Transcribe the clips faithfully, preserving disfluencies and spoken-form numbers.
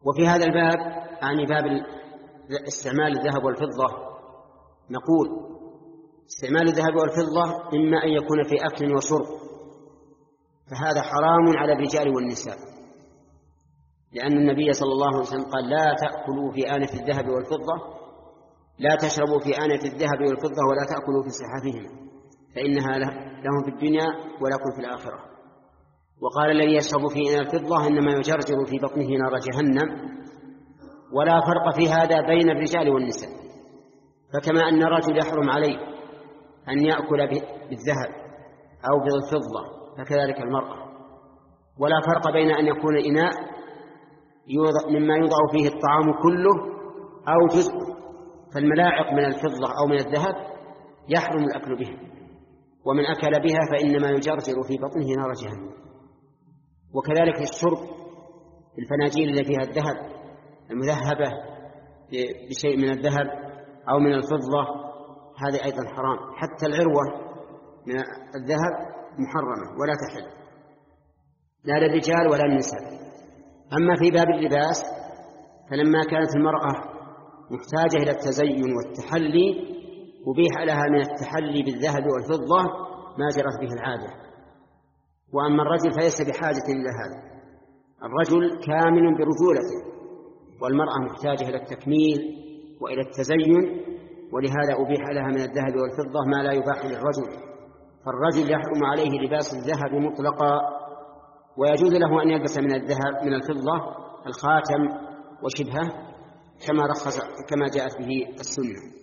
وفي هذا الباب يعني باب استعمال الذهب والفضة نقول استعمال الذهب والفضة إما أن يكون في أكل وشرب، فهذا حرام على الرجال والنساء، لأن النبي صلى الله عليه وسلم قال لا تأكلوا في آنية الذهب والفضة، لا تشربوا في آنية الذهب والفضة ولا تأكلوا في صحافهما فإنها لهم في الدنيا ولكم في الآخرة. وقال الذي يشرب في آنية الفضة إنما يجرجر في بطنه نار جهنم. ولا فرق في هذا بين الرجال والنساء، فكما أن الرجل يحرم عليه أن يأكل بالذهب أو بالفضة فكذلك المرأة. ولا فرق بين أن يكون إناء مما يوضع فيه الطعام كله أو جزء، فالملاعق من الفضة أو من الذهب يحرم الأكل بها، ومن أكل بها فإنما يجرجر في بطنه نار جهنم. وكذلك الشرب الفناجيل التي فيها الذهب المذهبة بشيء من الذهب أو من الفضة هذه أيضا حرام، حتى العروة من الذهب محرمة ولا تحل لا للرجال ولا للنساء. أما في باب اللباس فلما كانت المرأة محتاجة إلى التزين والتحلي أبيح لها من التحلي بالذهب والفضة ما جرت به العادة. وأما الرجل فليس بحاجة إلى هذا، الرجل كامل برجولته، والمرأة محتاجة إلى التكميل وإلى التزين، ولهذا أبيح لها من الذهب والفضة ما لا يباح للرجل. فالرجل يحرم عليه لباس الذهب مطلقا، ويجوز له أن يلبس من الذهب من الفضة الخاتم وشبهه كما رخص كما جاءت به السنة.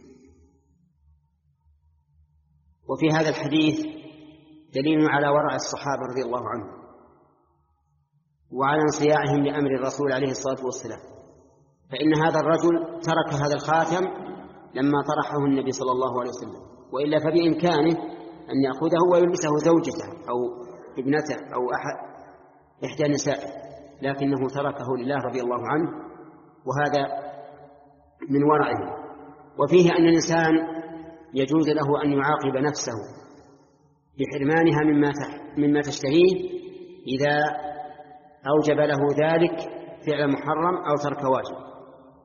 وفي هذا الحديث دليل على ورع الصحابة رضي الله عنهم وعلى انصياعهم لأمر الرسول عليه الصلاة والسلام، فإن هذا الرجل ترك هذا الخاتم لما طرحه النبي صلى الله عليه وسلم، وإلا فبإمكانه أن يأخذه ويلبسه زوجته أو ابنته أو أحد إحدى نسائه، لكنه تركه لله رضي الله عنه، وهذا من ورعه. وفيه أن الإنسان يجوز له أن يعاقب نفسه بحرمانها مما مما تشتهيه إذا أوجب له ذلك فعل محرم أو ترك واجب.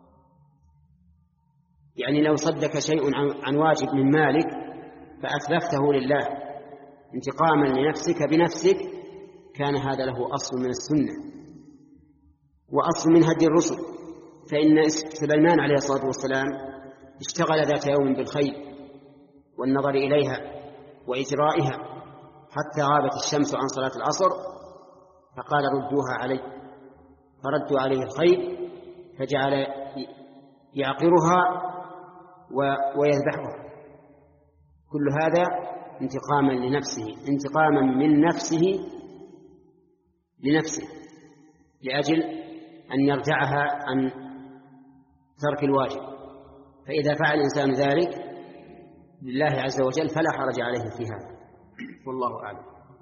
يعني لو صدك شيء عن واجب من مالك فأتلفته لله انتقاما لنفسك بنفسك، كان هذا له أصل من السنة وأصل من هدي الرسل. فإن سليمان عليه الصلاة والسلام اشتغل ذات يوم بالخيل والنظر إليها وإجرائها حتى غابت الشمس عن صلاة العصر، فقال ردوها علي، فردوا عليه الخيل فجعل يعقرها ويذبحها. كل هذا انتقاما لنفسه، انتقاما من نفسه لنفسه لأجل أن يرجعها عن ترك الواجب. فإذا فعل الإنسان ذلك لله عز وجل فلا حرج عليه في هذا، والله أعلم.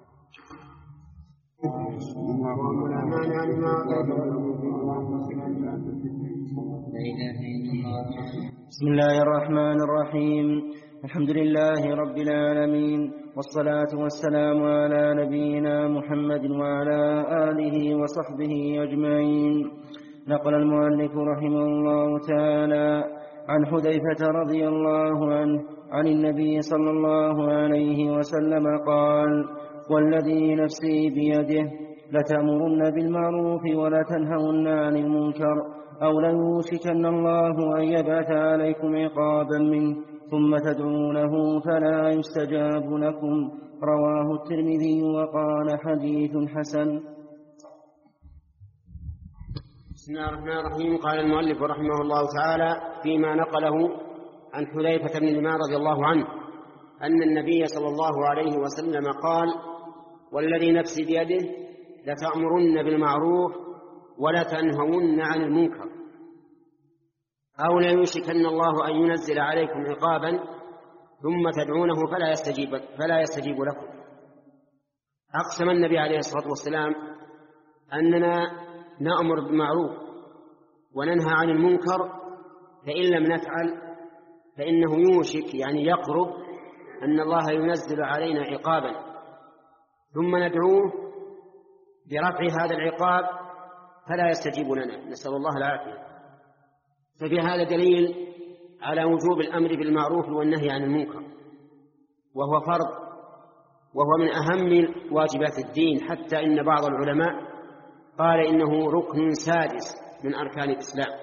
بسم الله الرحمن الرحيم. الحمد لله رب العالمين، والصلاة والسلام على نبينا محمد وعلى آله وصحبه أجمعين. نقل المؤلف رحمه الله تعالى عن حذيفة رضي الله عنه عن النبي صلى الله عليه وسلم قال: والذي نفسي بيده لتأمرن بالمعروف ولتنهون عن المنكر أو ليوشكن الله أن يبعث عليكم عقابا منه ثم تدعونه فلا يستجاب لكم. رواه الترمذي وقال حديث حسن. بسم الله الرحمن الرحيم. قال المؤلف رحمه الله تعالى فيما نقله عن حذيفة بن اليمان رضي الله عنه أن النبي صلى الله عليه وسلم قال: والذي نفسي بيده لتأمرن بالمعروف ولتنهون عن المنكر أو ليوشكن الله أن ينزل عليكم عقابا ثم تدعونه فلا يستجيب, فلا يستجيب لكم. أقسم النبي عليه الصلاة والسلام أننا نأمر بالمعروف وننهى عن المنكر، فإن لم نفعل فإنه يوشك يعني يقرب أن الله ينزل علينا عقابا ثم ندعوه برفع هذا العقاب فلا يستجيب لنا، نسأل الله العافية. ففي هذا دليل على وجوب الأمر بالمعروف والنهي عن المنكر، وهو فرض، وهو من أهم واجبات الدين، حتى إن بعض العلماء قال إنه ركن سادس من أركان الإسلام.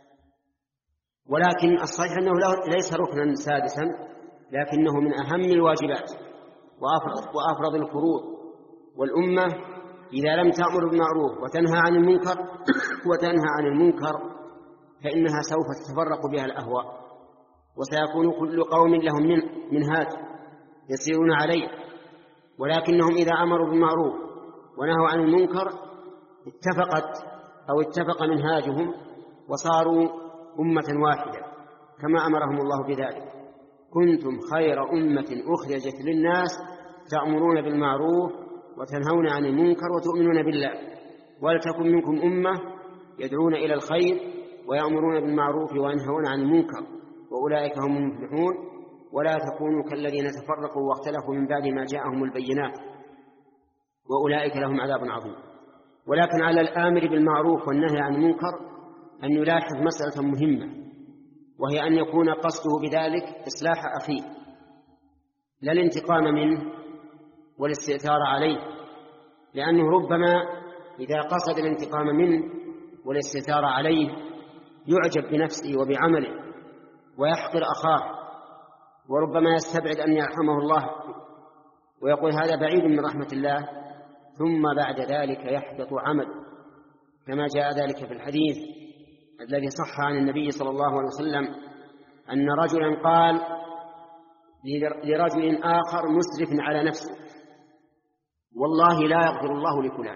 ولكن الصحيح أنه ليس ركنا سادسا، لكنه من أهم الواجبات وأفرض الفروض. والأمة إذا لم تأمر بالمعروف وتنهى عن المنكر وتنهى عن المنكر فإنها سوف تتفرق بها الأهواء، وسيكون كل قوم لهم منهاج يسيرون عليه. ولكنهم إذا أمروا بالمعروف ونهوا عن المنكر اتفقت أو اتفق منهاجهم وصاروا أمة واحدة كما أمرهم الله بذلك: كنتم خير أمة أخرجت للناس تأمرون بالمعروف وتنهون عن المنكر وتؤمنون بالله، ولتكن منكم أمة يدعون إلى الخير ويأمرون بالمعروف وينهون عن المنكر وأولئك هم المفلحون، ولا تكونوا كالذين تفرقوا واختلفوا من بعد ما جاءهم البينات وأولئك لهم عذاب عظيم. ولكن على الآمر بالمعروف والنهي عن المنكر أن يلاحظ مسألة مهمة، وهي أن يكون قصده بذلك إصلاح أخيه، لا الانتقام منه والاستئثار عليه، لأنه ربما إذا قصد الانتقام منه والاستئثار عليه يعجب بنفسه وبعمله ويحقر أخاه، وربما يستبعد أن يرحمه الله ويقول هذا بعيد من رحمة الله، ثم بعد ذلك يحبط عمل، كما جاء ذلك في الحديث الذي صح عن النبي صلى الله عليه وسلم أن رجلا قال لرجل آخر مسرف على نفسه: والله لا يغفر الله لفلان.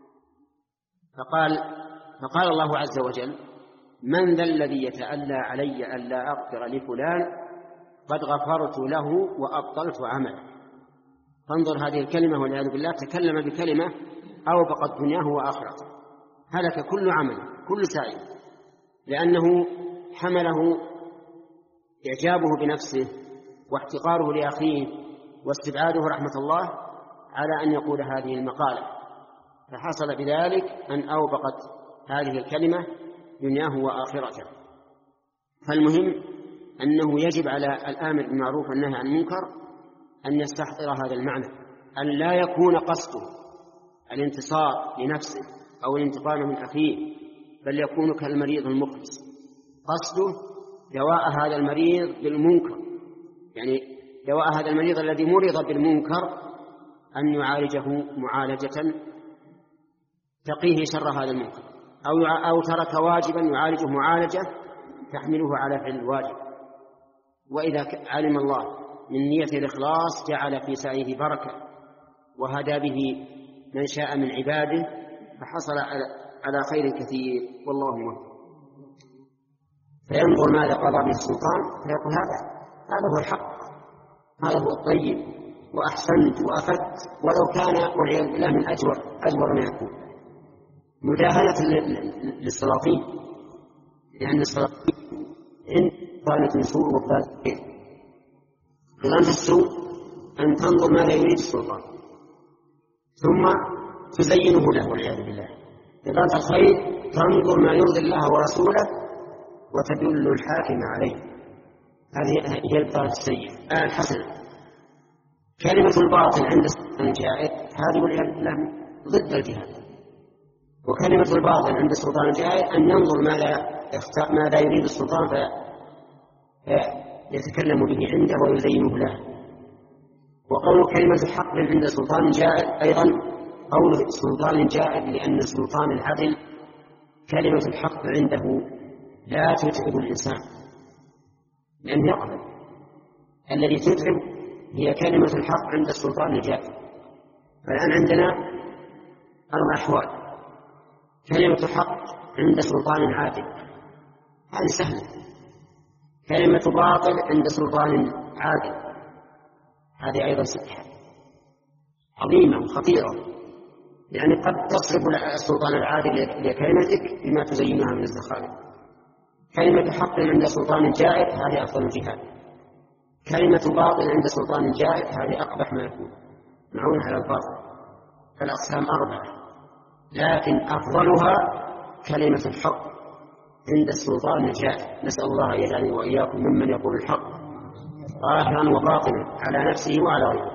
فقال, فقال الله عز وجل: من ذا الذي يتألى علي ألا أغفر لفلان قد غفرت له وأبطلت عمله. فانظر هذه الكلمة والعياذ بالله، تكلم بكلمة أوبقت دنياه وآخرته، هلك كل عمل كل سعي، لأنه حمله إعجابه بنفسه واحتقاره لأخيه واستبعاده رحمة الله على أن يقول هذه المقالة، فحصل بذلك أن أوبقت هذه الكلمة دنياه وآخرته. فالمهم أنه يجب على الآمر بالمعروف والنهي عن المنكر أن يستحضر هذا المعنى، أن لا يكون قصده الانتصار لنفسه أو الانتقام من أخيه، بل يكون كالمريض المخلص قصده دواء هذا المريض بالمنكر، يعني دواء هذا المريض الذي مرض بالمنكر أن يعالجه معالجة تقيه شر هذا المنكر، أو أو ترك واجبا يعالجه معالجة تحمله على فعل الواجب. وإذا علم الله من نية الإخلاص جعل في سعيه بركة وهدى به من شاء من عباده، فحصل على خير كثير، والله موفق. فينظر ماذا قضى به السلطان فيقول هذا هذا هو الحق، هذا هو الطيب، وأحسنت وأفدت، ولو كان والعياذ بالله من أجور أجور ما يكون. مداهنة للسلاطين، لأن السلاطين إن قالت السوء وقالت خير. إذا السوء أن تنظر ماذا يريد السلطان ثم تزينه له والعياذ بالله. إذا الخير تنظر ما يرضي الله ورسوله وتدل الحاكم عليه. هذه هي الطاعة السيئة. آه الحسنة. كلمة الباطل عند السلطان الجائر هذه والعياذ بالله ضد الجهاد. وكلمة الباطل عند السلطان الجائر أن ينظر ماذا ماذا يريد السلطان فيتكلم به عنده ويزينه له. وقول كلمة الحق عند سلطان جائر أيضا قول سلطان جائر، لأن سلطان العدل كلمة الحق عنده لا تتعب الإنسان لأنه يقبل. الذي تتعب هي كلمة الحق عند السلطان الجائر. فالآن عندنا أربع أحوال: كلمة الحق عند سلطان عادل، هذه سهلة. كلمة باطل عند سلطان عادل، هذه أيضا سهلة عظيمة وخطيرة، يعني قد تصرف السلطان العادل لكلمتك بما تزينها من الزخارف. كلمة حق عند سلطان جائر هذه أفضل الجهاد. كلمة باطل عند سلطان جائر هذه أقبح ما يكون، معون على الباطل. فالأقسام أربعة، لكن أفضلها كلمة الحق عند السلطان الجائر. نسأل الله أن يجعلني وإياكم ممن يقول الحق ظاهرا وباطنا على نفسه وعلى غيره.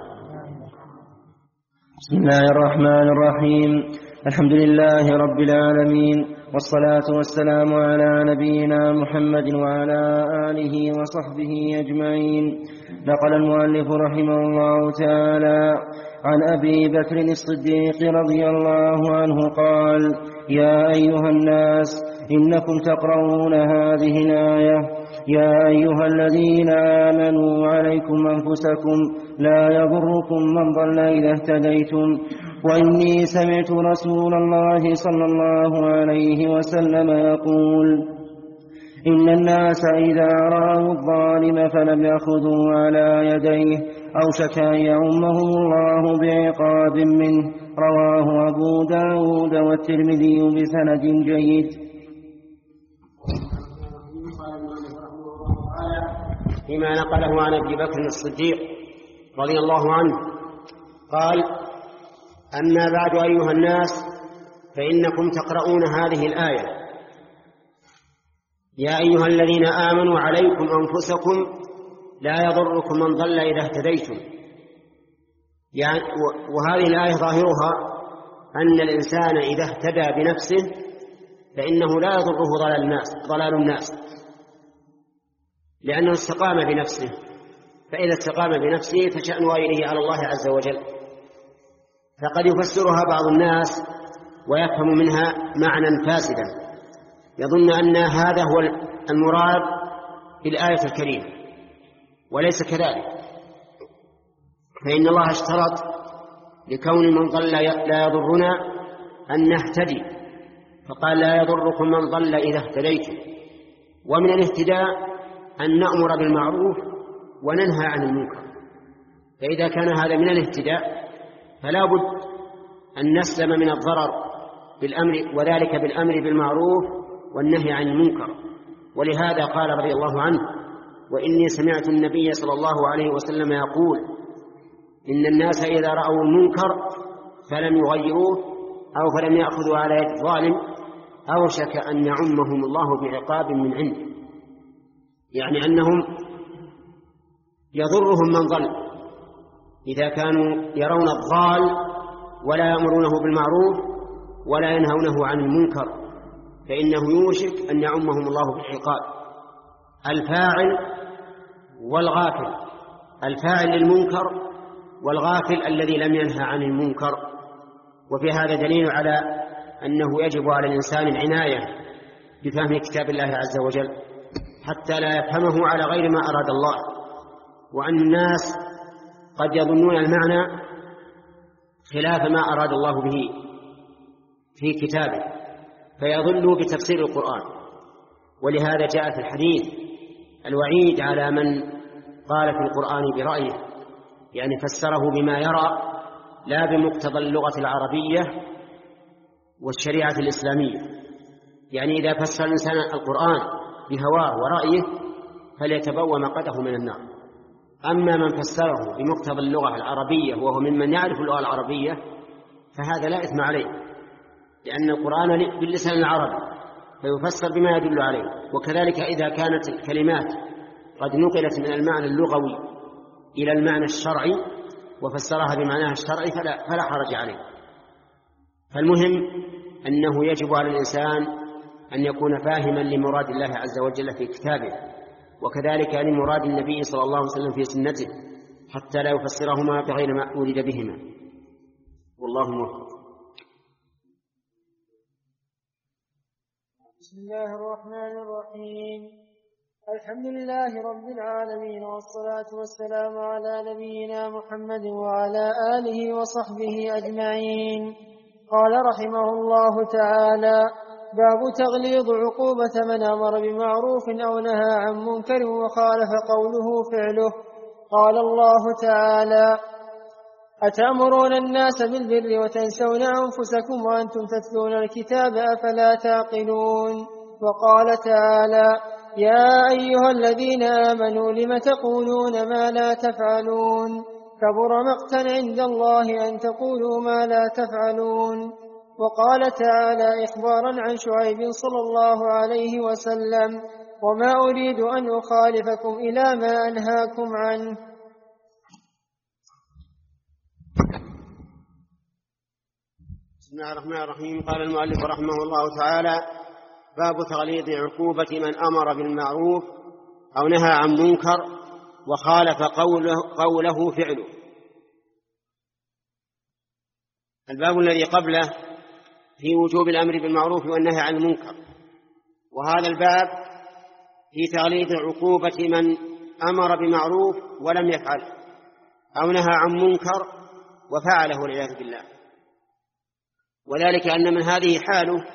بسم الله الرحمن الرحيم. الحمد لله رب العالمين، والصلاة والسلام على نبينا محمد وعلى آله وصحبه أجمعين. نقل المؤلف رحمه الله تعالى عن أبي بكر الصديق رضي الله عنه قال: يا أيها الناس إنكم تقرؤون هذه الآية: يا أيها الذين آمنوا عليكم أنفسكم لا يضركم من ضل إذا اهتديتم. وإني سمعت رسول الله صلى الله عليه وسلم يقول: إن الناس إذا رأوا الظالم فلم يأخذوا على يديه أوشك أن يعمهم الله بعقاب منه. رواه أبو داود والترمذي بسند جيد. فيما نقله عن أبي بكر الصديق رضي الله عنه قال: أما بعد أيها الناس فإنكم تقرؤون هذه الآية: يا أيها الذين آمنوا عليكم أنفسكم لا يضركم من ضل إذا اهتديتم. يعني وهذه الآية ظاهرها أن الإنسان إذا اهتدى بنفسه فإنه لا يضره ضلال الناس, ضلال الناس لأنه استقام بنفسه، فإذا استقام بنفسه فشأن غيره على الله عز وجل. فقد يفسرها بعض الناس ويفهم منها معنى فاسدا، يظن أن هذا هو المراد بالآية الكريمة، وليس كذلك. فإن الله اشترط لكون من ضل لا يضرنا أن نهتدي، فقال: لا يضركم من ضل إذا اهتديتم. ومن الاهتداء أن نأمر بالمعروف وننهى عن المنكر، فإذا كان هذا من الاهتداء فلا بد أن نسلم من الضرر بالأمر، وذلك بالأمر بالمعروف والنهي عن المنكر. ولهذا قال رضي الله عنه: وإني سمعت النبي صلى الله عليه وسلم يقول: إن الناس إذا رأوا المنكر فلم يغيروه أو فلم يأخذوا على يد الظالم أوشك أن يعمهم الله بعقاب من عنده. يعني أنهم يضرهم من ضل إذا كانوا يرون الضال ولا يأمرونه بالمعروف ولا ينهونه عن المنكر، فإنه يوشك أن يعمهم الله بالعقاب. الفاعل والغافل، الفاعل للمنكر والغافل الذي لم ينهى عن المنكر. وفي هذا دليل على أنه يجب على الإنسان العناية بفهم كتاب الله عز وجل حتى لا يفهمه على غير ما أراد الله، وأن الناس قد يظنون المعنى خلاف ما أراد الله به في كتابه فيضلوا بتفسير القرآن. ولهذا جاء في الحديث الوعيد على من قال في القرآن برأيه، يعني فسره بما يرى لا بمقتضى اللغة العربية والشريعة الإسلامية. يعني إذا فسر الإنسان القرآن بهواه ورأيه فليتبوأ مقعده من النار. أما من فسره بمقتضى اللغة العربية وهو ممن يعرف اللغة العربية فهذا لا إثم عليه، لأن القرآن باللسان العربي فيفسر بما يدل عليه. وكذلك إذا كانت الكلمات قد نقلت من المعنى اللغوي إلى المعنى الشرعي وفسرها بمعناها الشرعي فلا, فلا حرج عليه. فالمهم أنه يجب على الإنسان أن يكون فاهما لمراد الله عز وجل في كتابه، وكذلك لمراد النبي صلى الله عليه وسلم في سنته، حتى لا يفسرهما بغير ما أريد بهما. والله موفق. بسم الله الرحمن الرحيم. الحمد لله رب العالمين، والصلاة والسلام على نبينا محمد وعلى آله وصحبه أجمعين. قال رحمه الله تعالى: باب تغليظ عقوبة من أمر بمعروف أو نهى عن منكر وخالف قوله فعله. قال الله تعالى: أتأمرون الناس بالبر وتنسون أنفسكم وأنتم تتلون الكتاب أفلا تعقلون. وقال تعالى: يا أيها الذين آمنوا لم تقولون ما لا تفعلون كبر مقتا عند الله أن تقولوا ما لا تفعلون. وقال تعالى إخبارا عن شعيب صلى الله عليه وسلم: وما أريد أن أخالفكم إلى ما أنهاكم عنه. بسم الله الرحمن الرحيم. قال المؤلف رحمه الله تعالى: باب تغليظ عقوبة من أمر بالمعروف أو نهى عن منكر وخالف قوله, قوله فعله. الباب الذي قبله في وجوب الأمر بالمعروف والنهي عن المنكر، وهذا الباب في تغليظ عقوبة من أمر بمعروف ولم يفعله أو نهى عن منكر وفعله والعياذ بالله. وذلك أن من هذه حاله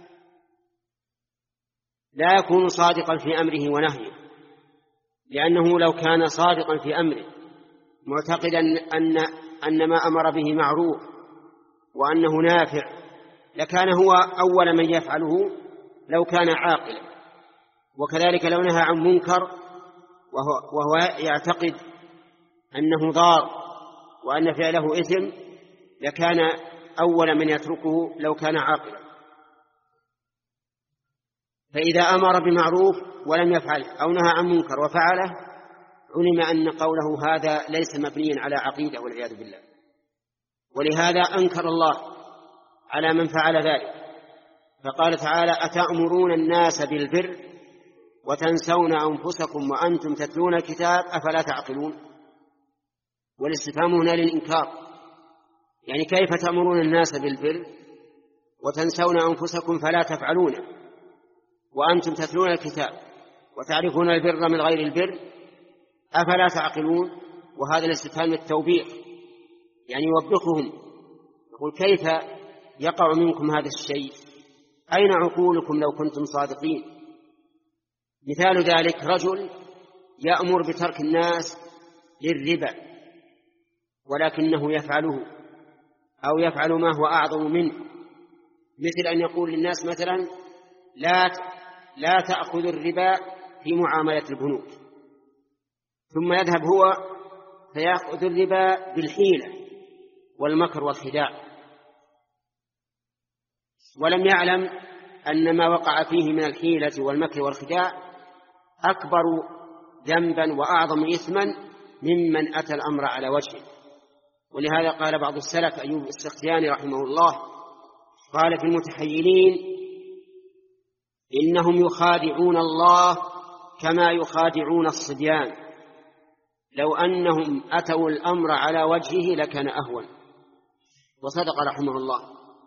لا يكون صادقا في أمره ونهيه، لأنه لو كان صادقا في أمره معتقدا أن, أن ما أمر به معروف وأنه نافع لكان هو أول من يفعله لو كان عاقلا، وكذلك لو نهى عن منكر وهو, وهو يعتقد أنه ضار وأن فعله إثم لكان أول من يتركه لو كان عاقلا. فإذا أمر بمعروف ولم يفعل أو نهى عن منكر وفعله علم أن قوله هذا ليس مبنيا على عقيدة والعياذ بالله، ولهذا أنكر الله على من فعل ذلك، فقال تعالى: أتأمرون الناس بالبر وتنسون أنفسكم وأنتم تتلون الكتاب أفلا تعقلون. والاستفهام هنا للإنكار، يعني كيف تأمرون الناس بالبر وتنسون أنفسكم فلا تفعلون وأنتم تتلون الكتاب وتعرفون البر من غير البر أفلا تعقلون. وهذا الاستفهام التوبيخ، يعني يوبخهم، يقول كيف يقع منكم هذا الشيء؟ أين عقولكم لو كنتم صادقين؟ مثال ذلك رجل يأمر بترك الناس للربا ولكنه يفعله أو يفعل ما هو أعظم منه، مثل أن يقول للناس مثلا: لا لا تأخذ الربا في معاملة البنوك، ثم يذهب هو فيأخذ الربا بالحيلة والمكر والخداع، ولم يعلم أن ما وقع فيه من الحيلة والمكر والخداع أكبر ذنبا وأعظم إثما ممن أتى الأمر على وجهه. ولهذا قال بعض السلف أيوب السختياني رحمه الله قال في المتحيلين: إنهم يخادعون الله كما يخادعون الصبيان، لو أنهم أتوا الأمر على وجهه لكان أهون. وصدق رحمه الله.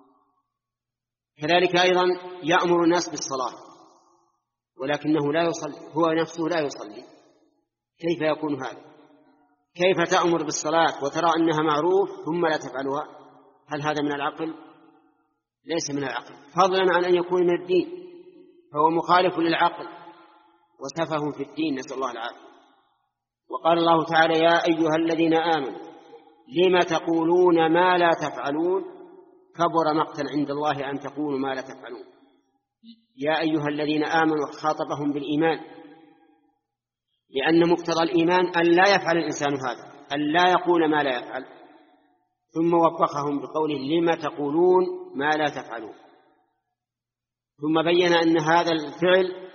كذلك أيضا يأمر الناس بالصلاة ولكنه لا يصلي، هو نفسه لا يصلي، كيف يكون هذا؟ كيف تأمر بالصلاة وترى أنها معروف ثم لا تفعلها؟ هل هذا من العقل؟ ليس من العقل، فضلا عن أن يكون من الدين، فهو مخالف للعقل وسفه في الدين، نسأل الله العافية. وقال الله تعالى: يا أيها الذين آمنوا لم تقولون ما لا تفعلون كبر مقتا عند الله أن تقولوا ما لا تفعلون. يا أيها الذين آمنوا خاطبهم بالإيمان، لأن مقتضى الإيمان أن لا يفعل الإنسان هذا، أن لا يقول ما لا يفعل، ثم وبخهم بقوله: لم تقولون ما لا تفعلون، ثم بين أن هذا الفعل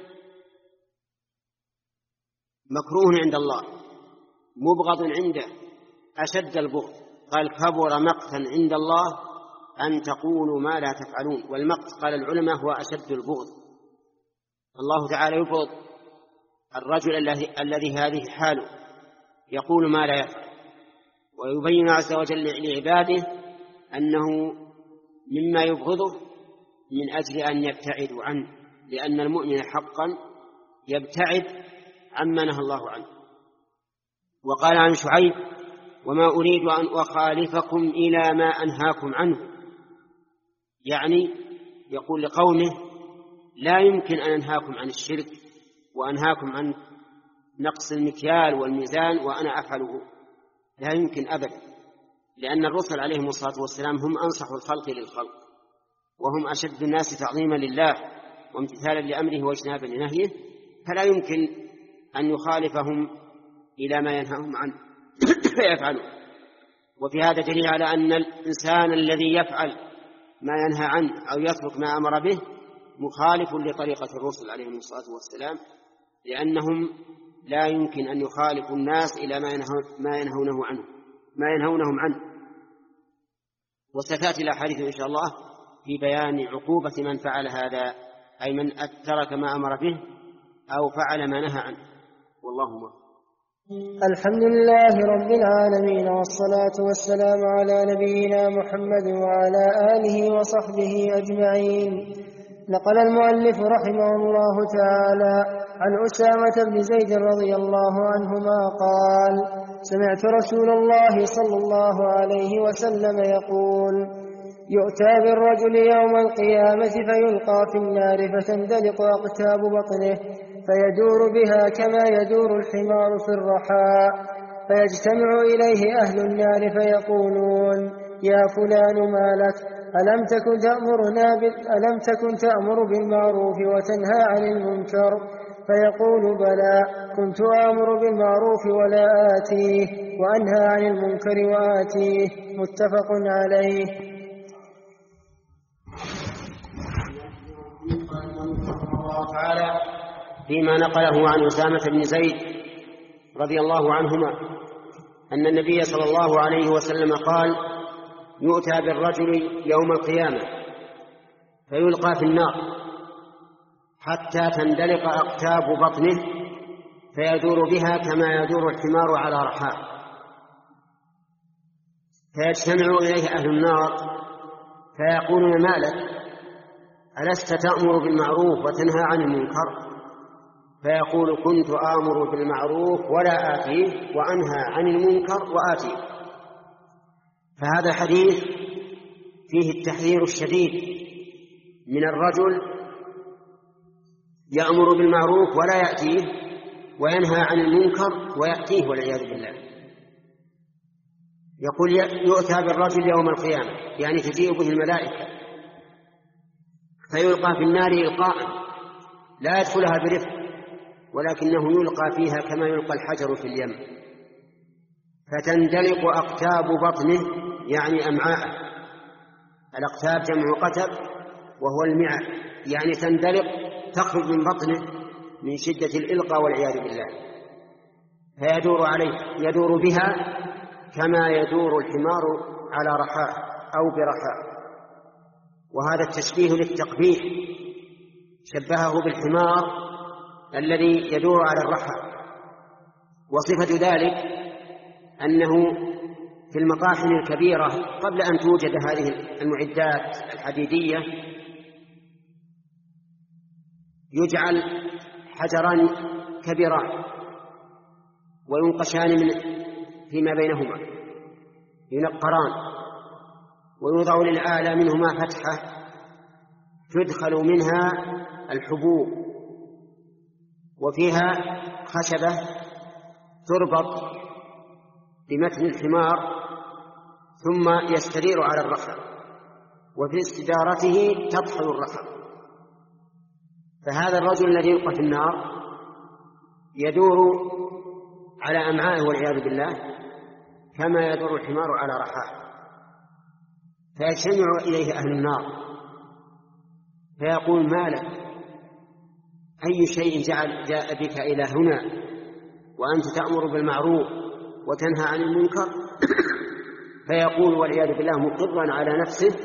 مكروه عند الله مبغض عنده أشد البغض، قال: كبر مقتا عند الله أن تقولوا ما لا تفعلون. والمقت قال العلماء هو أشد البغض. الله تعالى يبغض الرجل الذي هذه حاله يقول ما لا يفعل، ويبين عز وجل لعباده أنه مما يبغضه من أجل أن يبتعدوا عنه، لأن المؤمن حقا يبتعد عما نهى الله عنه. وقال عن شعيب: وما أريد أن أخالفكم إلى ما أنهاكم عنه، يعني يقول لقومه: لا يمكن أن أنهاكم عن الشرك وأنهاكم عن نقص المكيال والميزان وأنا أفعله، لا يمكن أبدا، لأن الرسل عليهم الصلاة والسلام هم أنصح الخلق للخلق، وهم أشد الناس تعظيما لله وامتثالا لأمره واجتنابا لنهيه، فلا يمكن أن يخالفهم إلى ما ينهاهم عنه فيفعلوا. وفي هذا دليل على أن الإنسان الذي يفعل ما ينهى عنه أو يترك ما أمر به مخالف لطريقة الرسل عليهم الصلاة والسلام، لأنهم لا يمكن أن يخالفوا الناس إلى ما ينهونه عنه ما ينهونهم عنه. وستأتي الأحاديث إن شاء الله في بيان عقوبة من فعل هذا، أي من ترك ما أمر به أو فعل ما نهى عنه. والله أعلم. الحمد لله رب العالمين، والصلاة والسلام على نبينا محمد وعلى آله وصحبه أجمعين. نقل المؤلف رحمه الله تعالى عن أسامة بن زيد رضي الله عنهما قال: سمعت رسول الله صلى الله عليه وسلم يقول: يؤتى بالرجل يوم القيامة فيلقى في النار فتندلق أقتاب بطنه فيدور بها كما يدور الحمار في الرحاء، فيجتمع إليه أهل النار فيقولون: يا فلان ما لك؟ ألم تكن تأمرنا ألم تكن تأمر بالمعروف وتنهى عن المنكر؟ فيقول: بلى، كنت آمر بالمعروف ولا آتيه، وأنهى عن المنكر وآتيه. متفق عليه. الله تعالى فيما نقله عن أسامة بن زيد رضي الله عنهما أن النبي صلى الله عليه وسلم قال: يؤتى بالرجل يوم القيامة فيلقى في النار حتى تندلق أقتاب بطنه فيدور بها كما يدور الحمار على رحاه، فيجتمع إليه أهل النار فيقولون: ما لك؟ ألست تأمر بالمعروف وتنهى عن المنكر؟ فيقول: كنت آمر بالمعروف ولا آتيه، وأنهى عن المنكر وآتيه. فهذا الحديث فيه التحذير الشديد من الرجل يأمر بالمعروف ولا يأتيه، وينهى عن المنكر ويأتيه والعياذ بالله. يقول: يؤتى بالرجل يوم القيامة، يعني تجيء به الملائكة فيلقى في النار إلقاء لا يدخلها برفق، ولكنه يلقى فيها كما يلقى الحجر في اليم، فتندلق أقتاب بطنه، يعني أمعاءه. الأقتاب جمع قتب وهو المعاء، يعني تندلق، تخرج من بطنه من شدة الإلقاء والعياذ بالله، فيدور عليه يدور بها كما يدور الحمار على رحاه أو برحاه. وهذا التشبيه للتقبيح، شبهه بالحمار الذي يدور على الرحى. وصفة ذلك أنه في المطاحن الكبيرة قبل أن توجد هذه المعدات الحديدية يجعل حجران كبيران وينقشان من فيما بينهما، ينقران، ويوضع للأعلى منهما فتحة تدخل منها الحبوب، وفيها خشبة تربط بمتن الحمار ثم يستدير على الرحى، وفي استدارته تطحن الرحى. فهذا الرجل الذي يلقى في النار يدور على أمعائه والعياذ بالله كما يدور الحمار على رحاه، فيجتمع إليه أهل النار فيقول: ما لك؟ أي شيء جعل جاء بك إلى هنا وأنت تأمر بالمعروف وتنهى عن المنكر؟ فيقول والعياذ بالله مقرا على نفسه: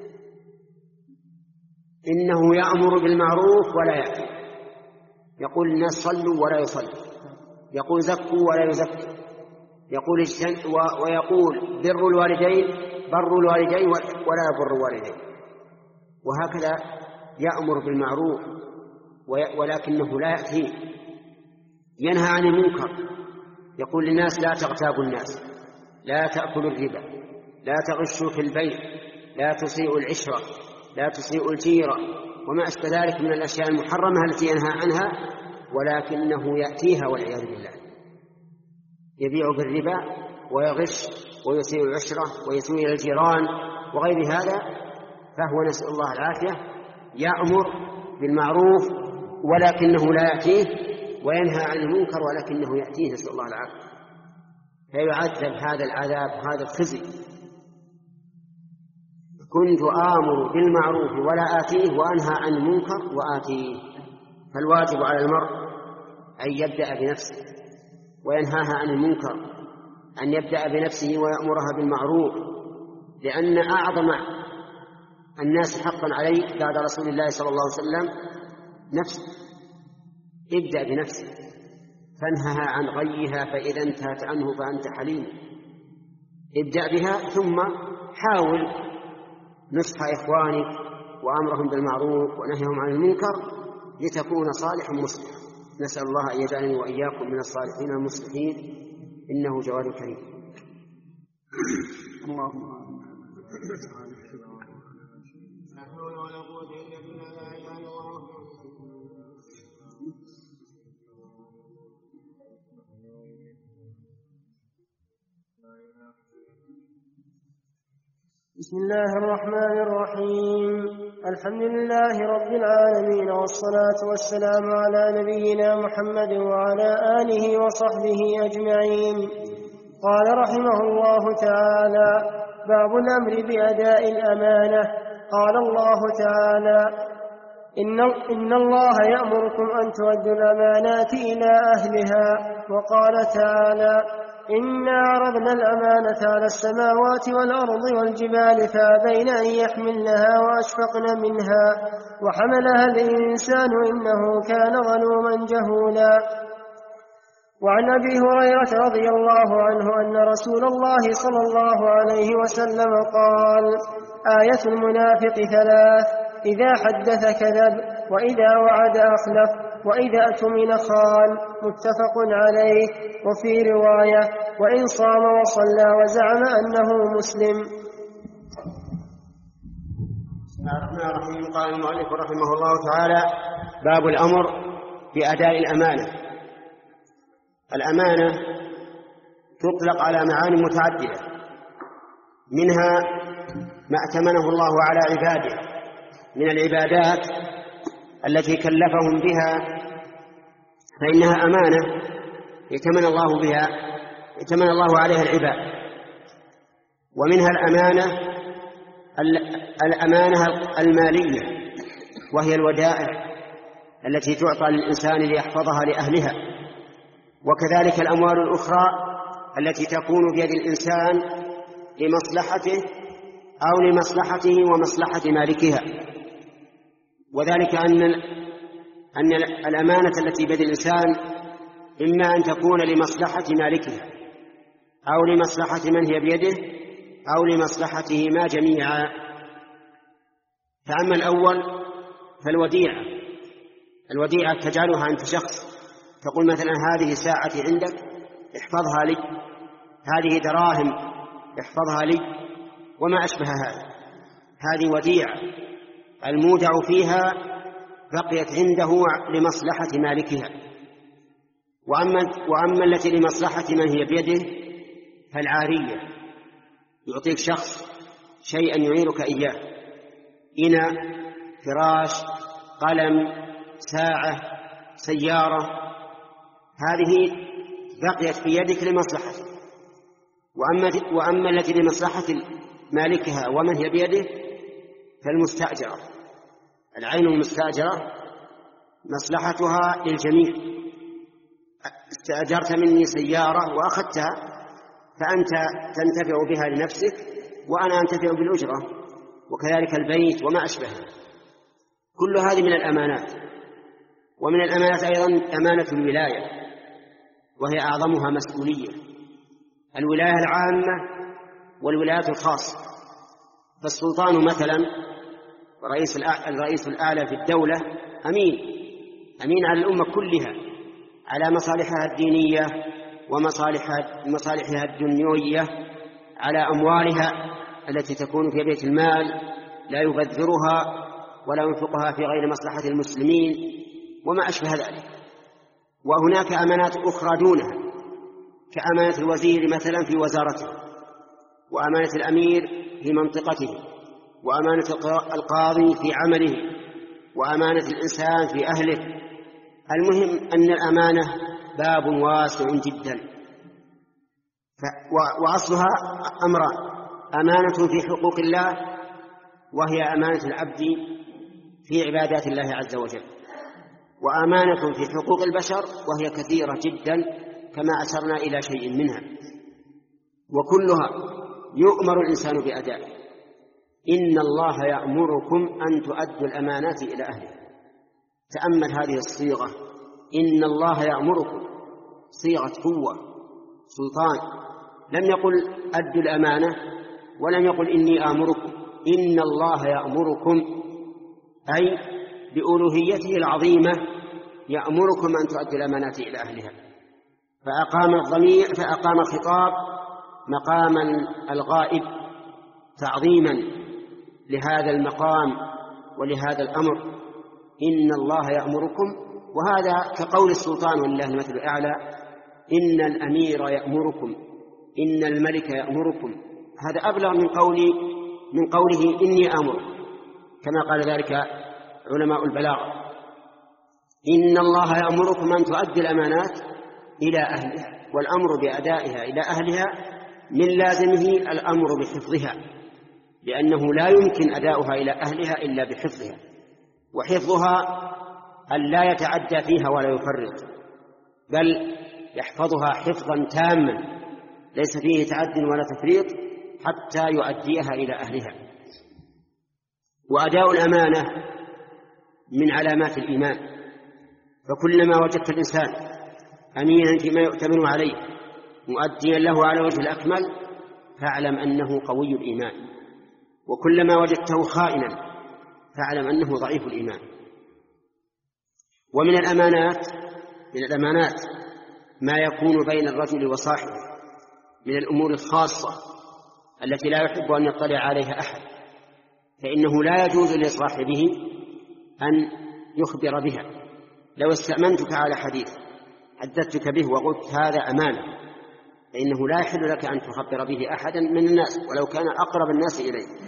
إنه يأمر بالمعروف ولا يأتي. يقول: الناس صلوا ولا يصلوا، يقول: زكوا ولا يزكوا، يقول: اجتن ويقول: بر الوالدين بر الوالدين ولا يبر الوالدين. وهكذا يأمر بالمعروف ولكنه لا يأتي، ينهى عن المنكر، يقول للناس: لا تغتابوا الناس، لا تأكلوا الربا، لا تغشوا في البيع، لا تسيئوا العشرة، لا تسيئوا الجيرة، وما أشبه ذلك من الأشياء المحرمة التي ينهى عنها، ولكنه يأتيها والعياذ بالله، يبيع بالربا ويغش ويسيء العشرة ويسيء الجيران وغير هذا. فهو نسأل الله العافية يأمر بالمعروف ولكنه لا يأتيه، وينهى عن المنكر ولكنه يأتيه، نسأل الله العافية. فيعذب هذا العذاب، هذا الخزي. كنت آمر بالمعروف ولا آتيه وأنهى عن المنكر وآتيه. فالواجب على المرء أن يبدأ بنفسه وينهاها عن المنكر، أن يبدأ بنفسه ويأمرها بالمعروف، لأن أعظم الناس حقا عليه بعد رسول الله صلى الله عليه وسلم نفسه. ابدأ بنفسك فانهها عن غيها، فإذا انتهت عنه فأنت حليم. ابدأ بها ثم حاول نصح إخوانك وأمرهم بالمعروف ونهيهم عن المنكر لتكون صالحا مصلحا. نسأل الله أن يجعلني وإياكم من الصالحين المصلحين، إنه جواد كريم. اللهم بسم الله الرحمن الرحيم. الحمد لله رب العالمين، والصلاة والسلام على نبينا محمد وعلى آله وصحبه أجمعين. قال رحمه الله تعالى: باب الأمر بأداء الأمانة. قال الله تعالى: إن, إن الله يأمركم أن تؤدوا الأمانات إلى أهلها. وقال تعالى: إنا عرضنا الأمانة على السماوات والأرض والجبال فأبين أن يحملنها وأشفقن منها وحملها الإنسان إنه كان ظلوما جهولا. وعن أبي هريرة رضي الله عنه أن رسول الله صلى الله عليه وسلم قال: آية المنافق ثلاث: إذا حدث كذب، وإذا وعد أخلف، وإذا أؤتمن خان. متفق عليه. وفي رواية: وإن صام وصلى وزعم أنه مسلم. بسم الله الرحمن الرحيم. قال المؤلف رحمه الله تعالى: باب الأمر بأداء الأمانة. الأمانة تطلق على معاني متعددة، منها ما ائتمنه الله على عباده من العبادات التي كلفهم بها، فإنها أمانة ائتمن الله بها ائتمن الله عليها العباد. ومنها الأمانة الأمانة المالية، وهي الودائع التي تعطى للإنسان ليحفظها لأهلها. وكذلك الأموال الأخرى التي تكون بيد الإنسان لمصلحته أو لمصلحته ومصلحة مالكها. وذلك أن أن الأمانة التي بيد الإنسان إما أن تكون لمصلحة مالكها أو لمصلحة من هي بيده أو لمصلحتهما جميعا. فأما الأول فالوديعة، الوديعة تجعلها أنت شخص، تقول مثلا: هذه ساعتي عندك احفظها لي، هذه دراهم احفظها لي، وما أشبه هذا. هذه وديعة المودع فيها بقيت عنده لمصلحة مالكها. وأما, وأما التي لمصلحة من هي بيده فالعارية، يعطيك شخص شيئا يعيرك إياه: إناء، فراش، قلم، ساعة، سيارة، هذه بقيت في يدك لمصلحتك. وأما, وأما التي لمصلحة مالكها ومن هي بيده فالمستأجرة، العين المستأجرة مصلحتها للجميع. استأجرت مني سيارة وأخذتها، فأنت تنتفع بها لنفسك وأنا أنتفع بالأجرة، وكذلك البيت وما أشبهه. كل هذه من الأمانات. ومن الأمانات أيضا أمانة الولاية، وهي أعظمها مسؤولية: الولاية العامة والولايات الخاصة. فالسلطان مثلا الرئيس الأعلى في الدولة أمين أمين على الأمة كلها، على مصالحها الدينية ومصالحها الدنيوية، على أموالها التي تكون في بيت المال، لا يبذرها ولا ينفقها في غير مصلحة المسلمين وما أشبه ذلك. وهناك أمانات أخرى دونها، كأمانة الوزير مثلا في وزارته، وأمانة الأمير في منطقته، وأمانة القاضي في عمله، وأمانة الإنسان في أهله. المهم أن الأمانة باب واسع جدا، وأصلها أمران: أمانة في حقوق الله وهي أمانة العبد في عبادات الله عز وجل، وأمانة في حقوق البشر وهي كثيرة جدا كما أشرنا إلى شيء منها، وكلها يؤمر الإنسان بأدائها. إن الله يأمركم أن تؤدوا الأمانات إلى أهلها. تأمل هذه الصيغة، إن الله يأمركم، صيغة قوة سلطان، لم يقل أدوا الأمانة ولم يقل إني آمركم، إن الله يأمركم أي بألوهيته العظيمة يأمركم أن تؤدوا الأمانات إلى أهلها. فأقام الضمير فأقام الخطاب مقام الغائب تعظيما لهذا المقام ولهذا الأمر، إن الله يأمركم. وهذا كقول السلطان ولله المثل الأعلى، إن الأمير يأمركم، إن الملك يأمركم، هذا أبلغ من قولي من قوله إني آمر، كما قال ذلك علماء البلاغة. إن الله يأمركم أن تؤدوا الأمانات إلى أهلها، والأمر بأدائها إلى أهلها من لازمه الأمر بحفظها، لأنه لا يمكن أداؤها إلى أهلها إلا بحفظها، وحفظها أن لا يتعدى فيها ولا يفرط، بل يحفظها حفظا تاما ليس فيه تعد ولا تفريط حتى يؤديها إلى أهلها. وأداء الأمانة من علامات الإيمان، فكلما وجدت الإنسان أمينا فيما يؤتمن عليه مؤديا له على وجه الأكمل فاعلم أنه قوي الإيمان، وكلما وجدته خائنا فاعلم أنه ضعيف الإيمان. ومن الأمانات من الأمانات ما يكون بين الرجل وصاحبه من الأمور الخاصة التي لا يحب أن يطلع عليها أحد، فإنه لا يجوز لصاحبه أن يخبر بها. لو استأمنتك على حديث حدثتك به وقلت هذا أمانة، فإنه لا يحل لك أن تخبر به أحدا من الناس ولو كان أقرب الناس إليك.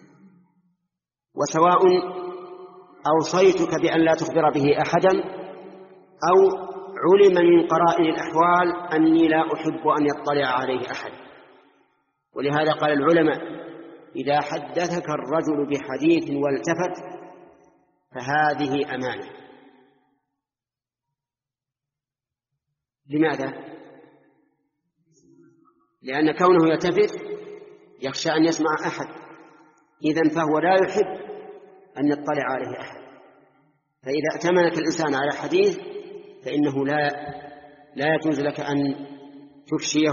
وسواء أوصيتك بأن لا تخبر به أحدا أو علم من قرائن الأحوال أني لا أحب أن يطلع عليه أحد. ولهذا قال العلماء إذا حدثك الرجل بحديث والتفت فهذه أمانة. لماذا؟ لأن كونه يلتفت يخشى أن يسمع أحد، إذن فهو لا يحب أن يطلع عليه أحد. فإذا ائتمنك الإنسان على حديث فإنه لا لا يجوز لك أن تفشيه.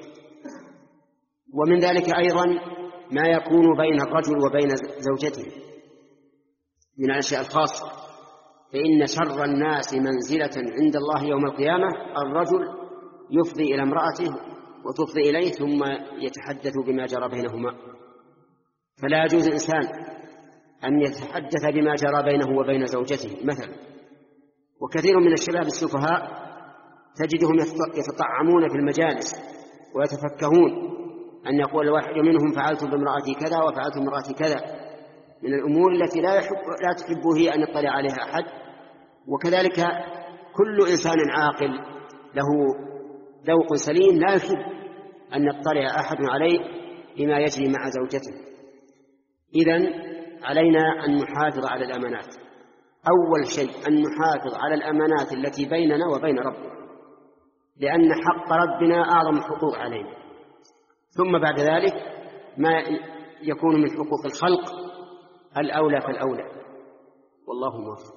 ومن ذلك أيضا ما يكون بين الرجل وبين زوجته من الأشياء الخاصة، فإن شر الناس منزلة عند الله يوم القيامة الرجل يفضي إلى امرأته وتفضي إليه ثم يتحدث بما جرى بينهما. فلا يجوز الإنسان أن يتحدث بما جرى بينه وبين زوجته مثلا. وكثير من الشباب السفهاء تجدهم يتطعمون في المجالس ويتفكهون أن يقول الواحد منهم فعلت بامرأتي كذا وفعلت بامرأتي كذا، من الأمور التي لا يحب لا تحبه هي أن يطلع عليها أحد. وكذلك كل إنسان عاقل له ذوق سليم لا يحب أن يطلع أحد عليه بما يجري مع زوجته. إذن علينا أن نحافظ على الأمانات. أول شيء أن نحافظ على الأمانات التي بيننا وبين ربنا، لأن حق ربنا أعظم حقوق علينا، ثم بعد ذلك ما يكون من حقوق الخلق الأولى فالأولى، والله موفق.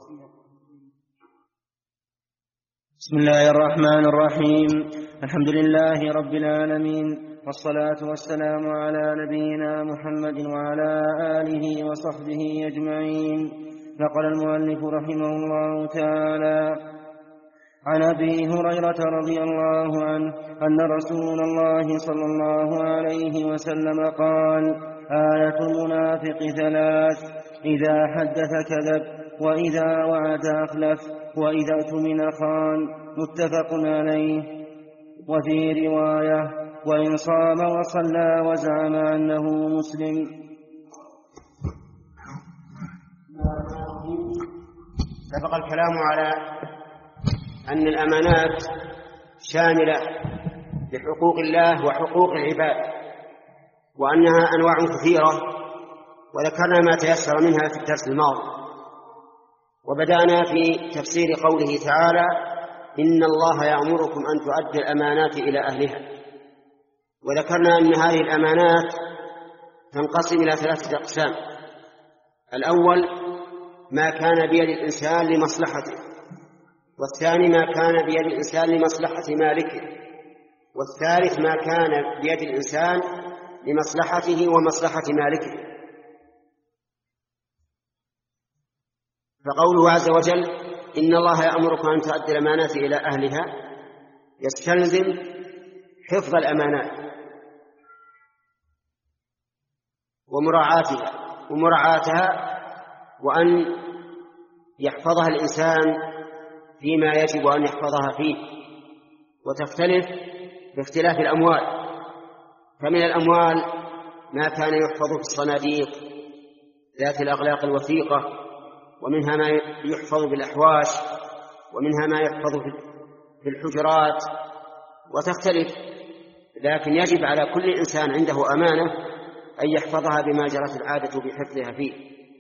بسم الله الرحمن الرحيم. الحمد لله رب العالمين، والصلاة والسلام على نبينا محمد وعلى آله وصحبه أجمعين. نقل المؤلف رحمه الله تعالى عن أبي هريرة رضي الله عنه أن رسول الله صلى الله عليه وسلم قال: آية المنافق ثلاث: إذا حدث كذب، وإذا وعد أخلف، وإذا اؤتمن خان. متفق عليه. وفي رواية: وإن صام وصلى وزعم أنه مسلم. سبق الكلام على أن الأمانات شاملة لحقوق الله وحقوق العباد، وأنها أنواع كثيرة وذكرنا ما تيسر منها في الدرس الماضي، وبدأنا في تفسير قوله تعالى: إن الله يأمركم أن تؤدوا الأمانات إلى أهلها. وذكرنا أن هذه الأمانات تنقسم إلى ثلاثة أقسام: الأول ما كان بيد الإنسان لمصلحته، والثاني ما كان بيد الإنسان لمصلحة مالكه، والثالث ما كان بيد الإنسان لمصلحته ومصلحة مالكه. فقوله عز وجل: إن الله يأمركم أن تؤدوا الأمانات إلى أهلها يستلزم حفظ الأمانات ومراعاتها ومراعاتها وأن يحفظها الإنسان فيما يجب أن يحفظها فيه. وتختلف باختلاف الأموال، فمن الأموال ما كان يحفظ في الصناديق ذات الأغلاق الوثيقة، ومنها ما يحفظ بالأحواش، ومنها ما يحفظ في الحجرات، وتختلف. لكن يجب على كل إنسان عنده أمانة أن يحفظها بما جرت العادة بحفظها فيه.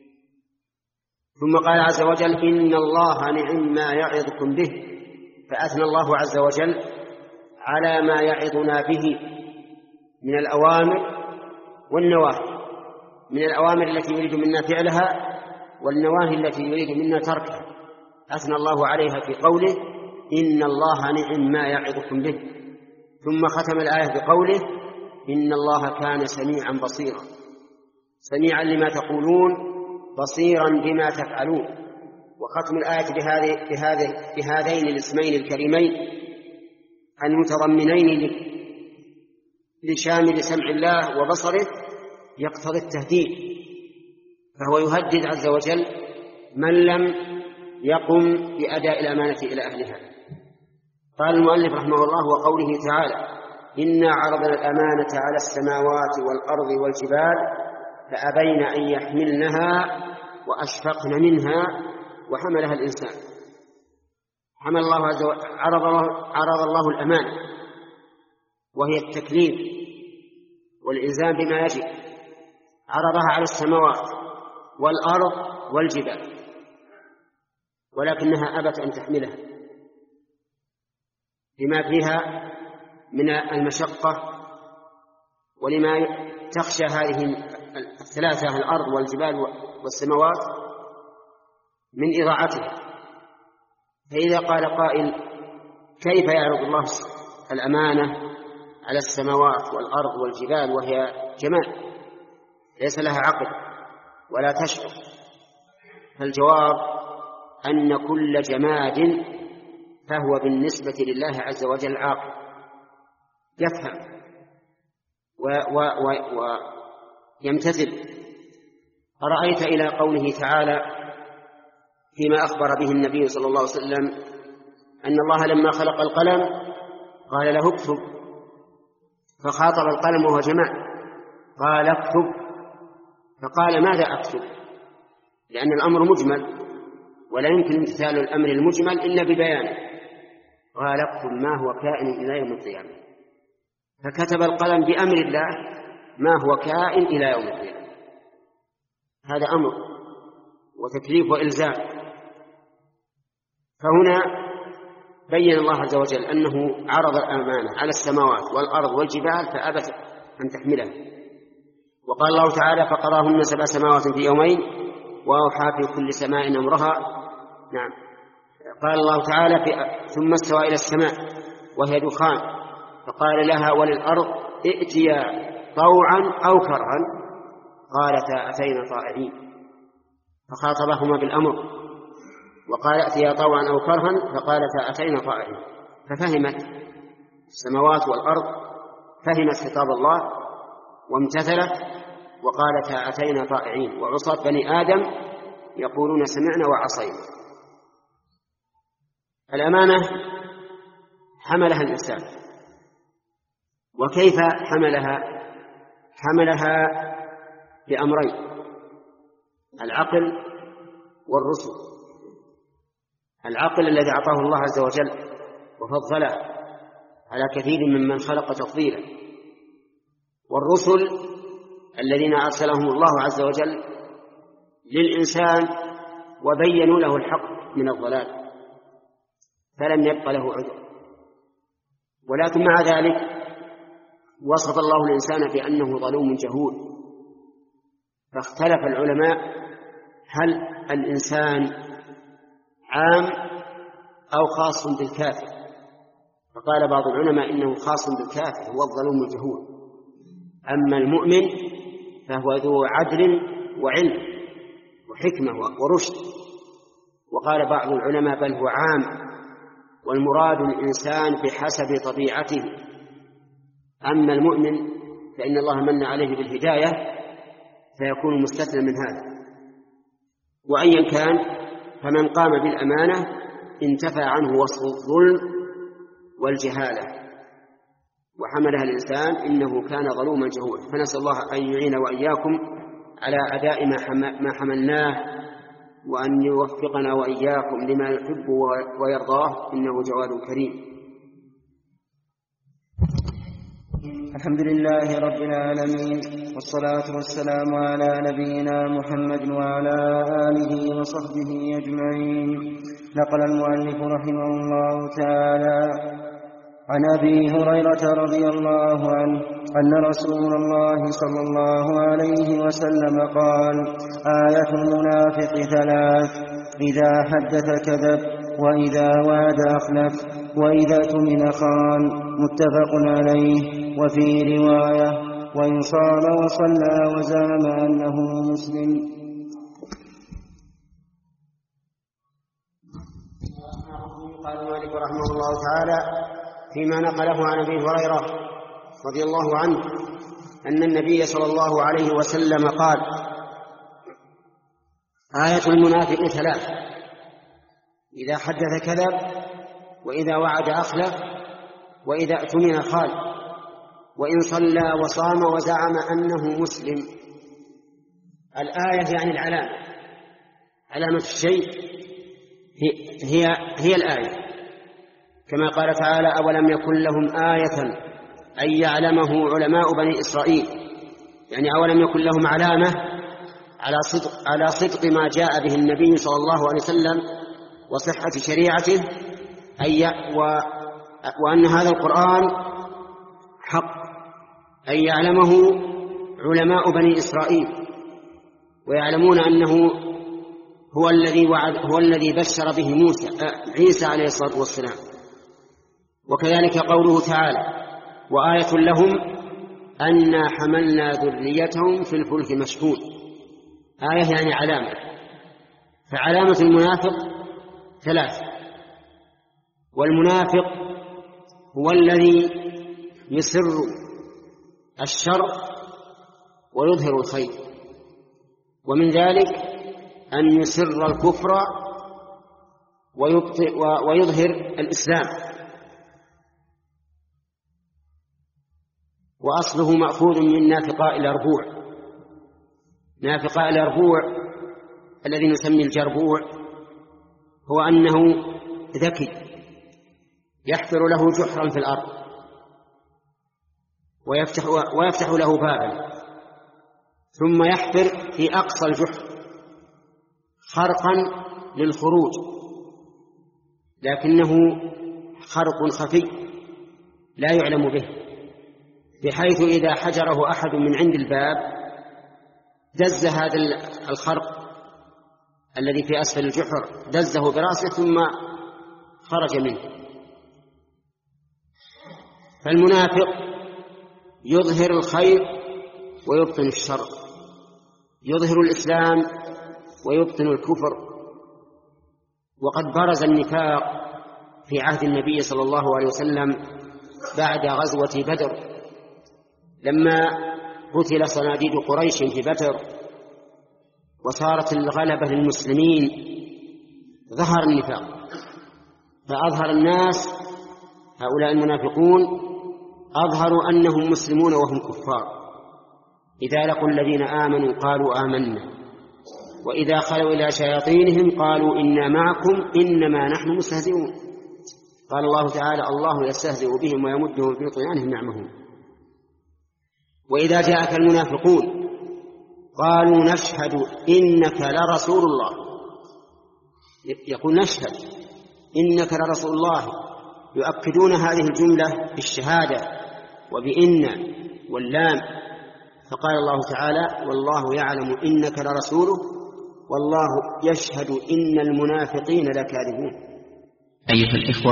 ثم قال عز وجل: إن الله نعم ما يعظكم به، فأثنى الله عز وجل على ما يعظنا به من الأوامر والنواهي، من الأوامر التي يريد منا فعلها والنواهي التي يريد منا تركها. أثنى الله عليها في قوله: إن الله نعم ما يعظكم به. ثم ختم الآية بقوله: إن الله كان سميعا بصيرا، سميعا لما تقولون، بصيرا بما تفعلون. وختم الآية بهذه بهذه بهذين الاسمين الكريمين المتضمنين لشامل سمع الله وبصره يقتضي التهديد، فهو يهدد عز وجل من لم يقم بأداء الأمانة إلى أهلها. قال المؤلف رحمه الله: وقوله تعالى: إنا عرضنا الأمانة على السماوات والأرض والجبال فأبين أن يحملنها وأشفقن منها وحملها الإنسان. حمل الله عز وجل عرض الله, عرض الله الأمانة، وهي التكليف والإلزام بما يجب، عرضها على السماوات والأرض والجبال، ولكنها أبت أن تحملها لما فيها من المشقة، ولما تخشى هذه الثلاثة الأرض والجبال والسماوات من إضاعتها. فإذا قال قائل: كيف يعرض الله الأمانة على السماوات والأرض والجبال وهي جمال ليس لها عقل ولا تشعر؟ فالجواب أن كل جماد فهو بالنسبة لله عز وجل عاقل، يفهم ويمتثل. أرأيت إلى قوله تعالى فيما أخبر به النبي صلى الله عليه وسلم أن الله لما خلق القلم قال له اكتب، فخاطب القلم وهو جماد قال اكتب، فقال ماذا أكتب؟ لأن الأمر مجمل ولا يمكن امتثال الأمر المجمل إلا ببيانه. قال اكتب ما هو كائن إلى يوم القيامة، فكتب القلم بأمر الله ما هو كائن إلى يوم القيامة. هذا أمر وتكليف وإلزام. فهنا بين الله عز وجل أنه عرض الأمانة على السماوات والأرض والجبال فأبت أن تحملها. وقال الله تعالى: فقضاهن سبع سماوات في يومين وأوحى في كل سماء أمرها. نعم. قال الله تعالى: ثم استوى إلى السماء وهي دخان فقال لها وللأرض ائتيا طوعا أو كرها قالتا أتينا طائعين، فخاطبهما بالأمر، وقال ائتيا طوعا أو كرها فقالتا أتينا طائعين. ففهمت السماوات والأرض، فهمت خطاب الله وامتثلت وقالتا أتينا طائعين. وعصاة بني آدم يقولون سمعنا وعصينا. الأمانة حملها الإنسان، وكيف حملها؟ حملها بأمرين: العقل والرسل. العقل الذي أعطاه الله عز وجل وفضله على كثير ممن خلق تفضيلا، والرسل الذين أرسلهم الله عز وجل للإنسان وبينوا له الحق من الضلال، فلم يبق له عذر. ولكن مع ذلك وصف الله الإنسان بأنه ظلوم جهول، فاختلف العلماء هل الإنسان عام أو خاص بالكافر، فقال بعض العلماء إنه خاص بالكافر هو الظلوم الجهول، أما المؤمن فهو ذو عدل وعلم وحكمة ورشد. وقال بعض العلماء بل هو عام، والمراد الإنسان بحسب طبيعته، أما المؤمن فإن الله من عليه بالهداية فيكون مستثنى من هذا. وأيا كان فمن قام بالأمانة انتفى عنه وصف الظلم والجهالة وحملها الإنسان إنه كان ظلوما جهولا. فنسأل الله أن يعين وإياكم على أداء ما حملناه، وأن يوفقنا وإياكم لما يحب ويرضاه، إنه جواد كريم. الحمد لله رب العالمين، والصلاة والسلام على نبينا محمد وعلى آله وصحبه أجمعين. نقل المؤلف رحمه الله تعالى عن أبي هريرة رضي الله عنه أن رسول الله صلى الله عليه وسلم قال: آية المنافق ثلاث: إذا حدث كذب، وإذا وعد أخلف، وإذا اؤتمن خان. متفق عليه. وفي رواية: وإن صام وصلى وزعم أنه مسلم. قال المؤلف رحمه الله تعالى فيما نقله عن أبي هريرة رضي الله عنه أن النبي صلى الله عليه وسلم قال: آية المنافق ثلاث: إذا حدث كذب، وإذا وعد أخلف، وإذا اؤتمن خان. وإن صلى وصام وزعم أنه مسلم. الآية يعني العلامة، علامة الشيء هي, هي الآية، كما قال تعالى: أولم يكن لهم آية أن يعلمه علماء بني إسرائيل، يعني أولم يكن لهم علامة على صدق, على صدق ما جاء به النبي صلى الله عليه وسلم وصحة شريعته، أي و وأن هذا القرآن حق، أن يعلمه علماء بني إسرائيل ويعلمون أنه هو الذي وعد هو الذي بشر به موسى عيسى عليه الصلاة والسلام. وكذلك قوله تعالى: وآية لهم أنا حملنا ذريتهم في الفلك مشحون. آية يعني علامة. فعلامة المنافق ثلاث: والمنافق هو الذي يسر الشر ويظهر الخير، ومن ذلك أن يسر الكفر ويظهر الإسلام، وأصله مأخوذ من نافقاء الأربوع. نافقاء الأربوع الذي نسمي الجربوع هو أنه ذكي يحفر له جحرا في الأرض ويفتح, ويفتح له بابا، ثم يحفر في أقصى الجحر خرقا للخروج، لكنه خرق خفي لا يعلم به، بحيث إذا حجره أحد من عند الباب دز هذا الخرق الذي في أسفل الجحر، دزه برأسه ثم خرج منه. فالمنافق يظهر الخير ويبطن الشر، يظهر الإسلام ويبطن الكفر. وقد برز النفاق في عهد النبي صلى الله عليه وسلم بعد غزوة بدر، لما قتل صناديد قريش في بدر وصارت الغلبة للمسلمين ظهر النفاق، فأظهر الناس هؤلاء المنافقون أظهروا أنهم مسلمون وهم كفار. إذا لقوا الذين آمنوا قالوا آمنا، وإذا خلوا إلى شياطينهم قالوا إنا معكم إنما نحن مستهزئون. قال الله تعالى: الله يستهزئ بهم ويمدهم في طغيانهم يعمهون. وإذا جاءك المنافقون قالوا نشهد إنك لرسول الله. يقول نشهد إنك لرسول الله، يؤكدون هذه الجملة بالشهادة وبإن واللام. فقال الله تعالى والله يعلم إنك لرسوله والله يشهد إن المنافقين لكاذبون. أيها الإخوة،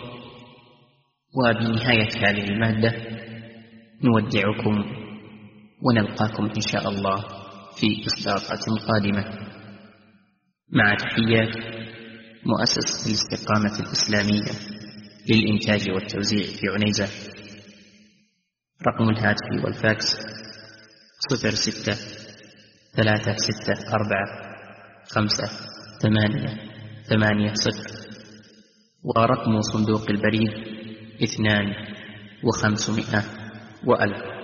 وبنهاية هذه المادة نودعكم ونلقاكم إن شاء الله في إصدارات قادمة، مع تحيات مؤسسة الاستقامة الإسلامية للإنتاج والتوزيع في عنيزة. رقم الهاتف والفاكس صفر ستة ثلاثة ستة أربعة خمسة ثمانية ثمانية صفر، ورقم صندوق البريد اثنان وخمسمائة وألف.